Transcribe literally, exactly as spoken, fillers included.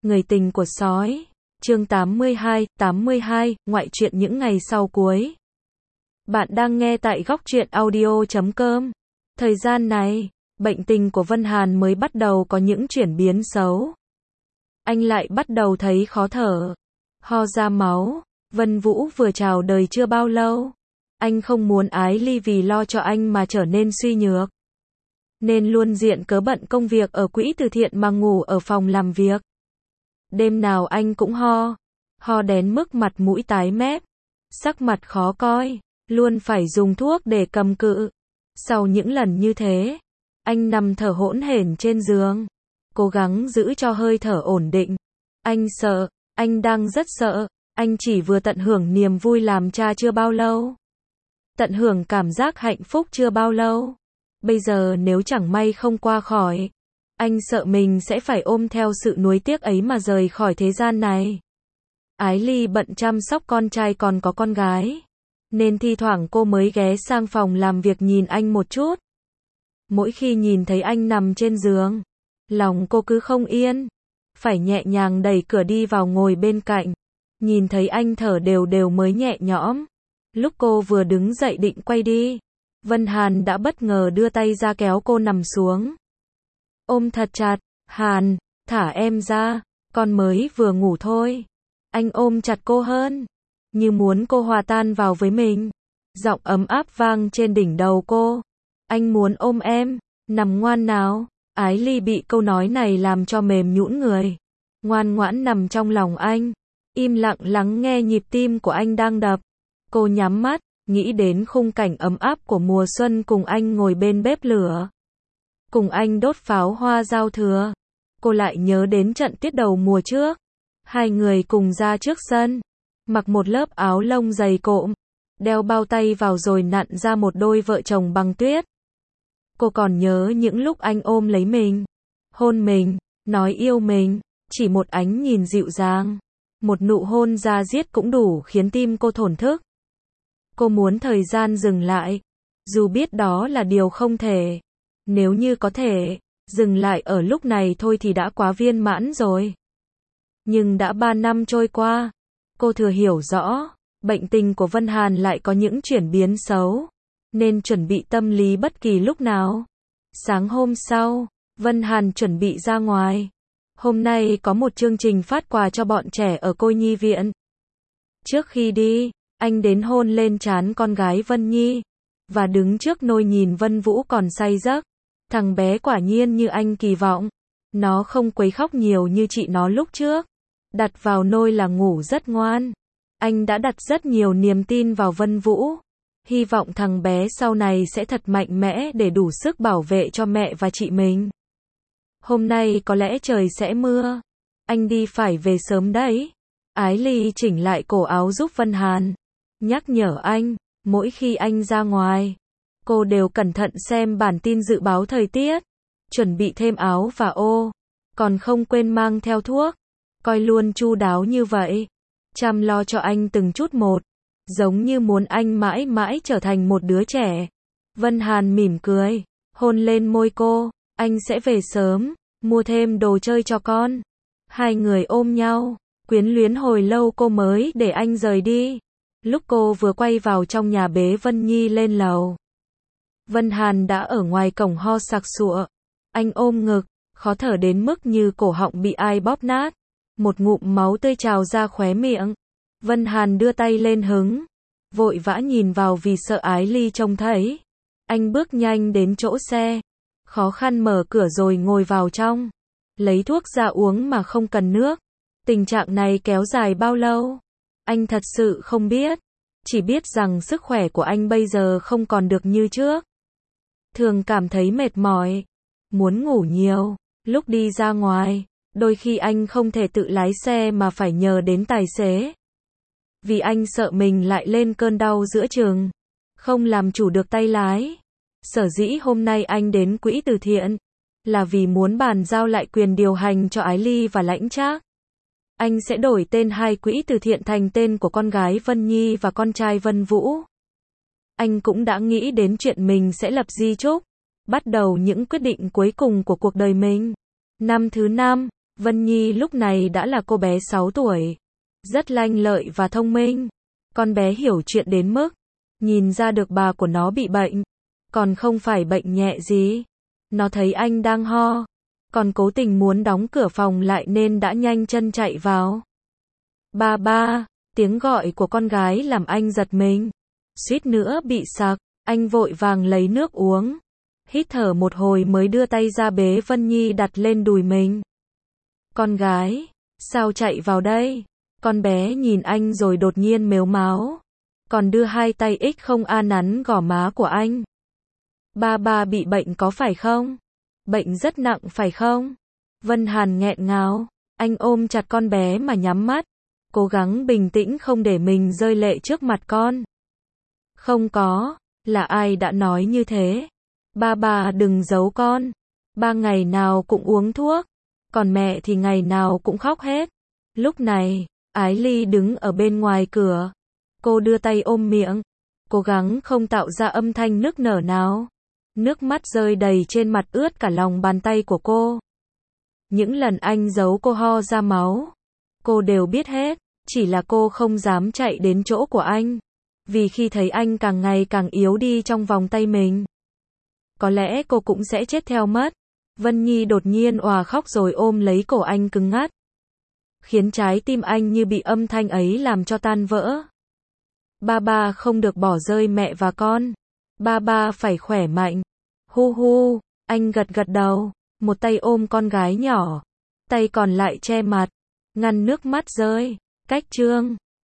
Người tình của sói. Chương tám mươi hai, tám mươi hai, ngoại truyện những ngày sau cuối. Bạn đang nghe tại góc truyện audio chấm com. Thời gian này, bệnh tình của Vân Hàn mới bắt đầu có những chuyển biến xấu. Anh lại bắt đầu thấy khó thở, ho ra máu. Vân Vũ vừa chào đời chưa bao lâu. Anh không muốn Ái Ly vì lo cho anh mà trở nên suy nhược, nên luôn diện cớ bận công việc ở quỹ từ thiện mà ngủ ở phòng làm việc. Đêm nào anh cũng ho, ho đến mức mặt mũi tái mét, sắc mặt khó coi, luôn phải dùng thuốc để cầm cự. Sau những lần như thế, anh nằm thở hổn hển trên giường, cố gắng giữ cho hơi thở ổn định. Anh sợ, anh đang rất sợ, anh chỉ vừa tận hưởng niềm vui làm cha chưa bao lâu. Tận hưởng cảm giác hạnh phúc chưa bao lâu. Bây giờ nếu chẳng may không qua khỏi, anh sợ mình sẽ phải ôm theo sự nuối tiếc ấy mà rời khỏi thế gian này. Ái Ly bận chăm sóc con trai còn có con gái, nên thi thoảng cô mới ghé sang phòng làm việc nhìn anh một chút. Mỗi khi nhìn thấy anh nằm trên giường, lòng cô cứ không yên, phải nhẹ nhàng đẩy cửa đi vào ngồi bên cạnh, nhìn thấy anh thở đều đều mới nhẹ nhõm. Lúc cô vừa đứng dậy định quay đi, Vân Hàn đã bất ngờ đưa tay ra kéo cô nằm xuống. Ôm thật chặt. Hàn, thả em ra, con mới vừa ngủ thôi. Anh ôm chặt cô hơn, như muốn cô hòa tan vào với mình. Giọng ấm áp vang trên đỉnh đầu cô. Anh muốn ôm em, nằm ngoan nào. Ái Ly bị câu nói này làm cho mềm nhũn người, ngoan ngoãn nằm trong lòng anh, im lặng lắng nghe nhịp tim của anh đang đập. Cô nhắm mắt, nghĩ đến khung cảnh ấm áp của mùa xuân cùng anh ngồi bên bếp lửa, cùng anh đốt pháo hoa giao thừa. Cô lại nhớ đến trận tiết đầu mùa trước, hai người cùng ra trước sân, mặc một lớp áo lông dày cộm, đeo bao tay vào rồi nặn ra một đôi vợ chồng bằng tuyết. Cô còn nhớ những lúc anh ôm lấy mình, hôn mình, nói yêu mình, chỉ một ánh nhìn dịu dàng, một nụ hôn da diết cũng đủ khiến tim cô thổn thức. Cô muốn thời gian dừng lại, dù biết đó là điều không thể. Nếu như có thể, dừng lại ở lúc này thôi thì đã quá viên mãn rồi. Nhưng đã ba năm trôi qua, cô thừa hiểu rõ, bệnh tình của Vân Hàn lại có những chuyển biến xấu, nên chuẩn bị tâm lý bất kỳ lúc nào. Sáng hôm sau, Vân Hàn chuẩn bị ra ngoài. Hôm nay có một chương trình phát quà cho bọn trẻ ở cô nhi viện. Trước khi đi, anh đến hôn lên trán con gái Vân Nhi, và đứng trước nôi nhìn Vân Vũ còn say giấc. Thằng bé quả nhiên như anh kỳ vọng, nó không quấy khóc nhiều như chị nó lúc trước. Đặt vào nôi là ngủ rất ngoan. Anh đã đặt rất nhiều niềm tin vào Vân Vũ, hy vọng thằng bé sau này sẽ thật mạnh mẽ để đủ sức bảo vệ cho mẹ và chị mình. Hôm nay có lẽ trời sẽ mưa, anh đi phải về sớm đấy. Ái Ly chỉnh lại cổ áo giúp Vân Hàn, nhắc nhở anh, mỗi khi anh ra ngoài, cô đều cẩn thận xem bản tin dự báo thời tiết, chuẩn bị thêm áo và ô, còn không quên mang theo thuốc, coi luôn chu đáo như vậy, chăm lo cho anh từng chút một, giống như muốn anh mãi mãi trở thành một đứa trẻ. Vân Hàn mỉm cười, hôn lên môi cô, anh sẽ về sớm, mua thêm đồ chơi cho con. Hai người ôm nhau, quyến luyến hồi lâu cô mới để anh rời đi. Lúc cô vừa quay vào trong nhà bế Vân Nhi lên lầu, Vân Hàn đã ở ngoài cổng ho sặc sụa. Anh ôm ngực, khó thở đến mức như cổ họng bị ai bóp nát. Một ngụm máu tươi trào ra khóe miệng. Vân Hàn đưa tay lên hứng, vội vã nhìn vào vì sợ Ái Ly trông thấy. Anh bước nhanh đến chỗ xe, khó khăn mở cửa rồi ngồi vào trong, lấy thuốc ra uống mà không cần nước. Tình trạng này kéo dài bao lâu? Anh thật sự không biết, chỉ biết rằng sức khỏe của anh bây giờ không còn được như trước. Thường cảm thấy mệt mỏi, muốn ngủ nhiều. Lúc đi ra ngoài, đôi khi anh không thể tự lái xe mà phải nhờ đến tài xế. Vì anh sợ mình lại lên cơn đau giữa chừng, không làm chủ được tay lái. Sở dĩ hôm nay anh đến quỹ từ thiện, là vì muốn bàn giao lại quyền điều hành cho Ái Ly và Lãnh Trác. Anh sẽ đổi tên hai quỹ từ thiện thành tên của con gái Vân Nhi và con trai Vân Vũ. Anh cũng đã nghĩ đến chuyện mình sẽ lập di chúc, bắt đầu những quyết định cuối cùng của cuộc đời mình. Năm thứ năm, Vân Nhi lúc này đã là cô bé sáu tuổi, rất lanh lợi và thông minh. Con bé hiểu chuyện đến mức nhìn ra được bà của nó bị bệnh, còn không phải bệnh nhẹ gì. Nó thấy anh đang ho, còn cố tình muốn đóng cửa phòng lại nên đã nhanh chân chạy vào. Ba ba, tiếng gọi của con gái làm anh giật mình, suýt nữa bị sặc. Anh vội vàng lấy nước uống, hít thở một hồi mới đưa tay ra bế Vân Nhi đặt lên đùi mình. Con gái, sao chạy vào đây? Con bé nhìn anh rồi đột nhiên mếu máo, còn đưa hai tay ích không a nắn gò má của anh. Ba ba bị bệnh có phải không? Bệnh rất nặng phải không? Vân Hàn nghẹn ngào, anh ôm chặt con bé mà nhắm mắt, cố gắng bình tĩnh không để mình rơi lệ trước mặt con. Không có, là ai đã nói như thế? Ba ba đừng giấu con. Ba ngày nào cũng uống thuốc, còn mẹ thì ngày nào cũng khóc hết. Lúc này, Ái Ly đứng ở bên ngoài cửa. Cô đưa tay ôm miệng, cố gắng không tạo ra âm thanh nức nở nào. Nước mắt rơi đầy trên mặt ướt cả lòng bàn tay của cô. Những lần anh giấu cô ho ra máu, cô đều biết hết, chỉ là cô không dám chạy đến chỗ của anh. Vì khi thấy anh càng ngày càng yếu đi trong vòng tay mình, có lẽ cô cũng sẽ chết theo mất. Vân Nhi đột nhiên òa khóc rồi ôm lấy cổ anh cứng ngắt, khiến trái tim anh như bị âm thanh ấy làm cho tan vỡ. Ba ba không được bỏ rơi mẹ và con. Ba ba phải khỏe mạnh. Hu hu, anh gật gật đầu, một tay ôm con gái nhỏ, tay còn lại che mặt, ngăn nước mắt rơi. Cách chương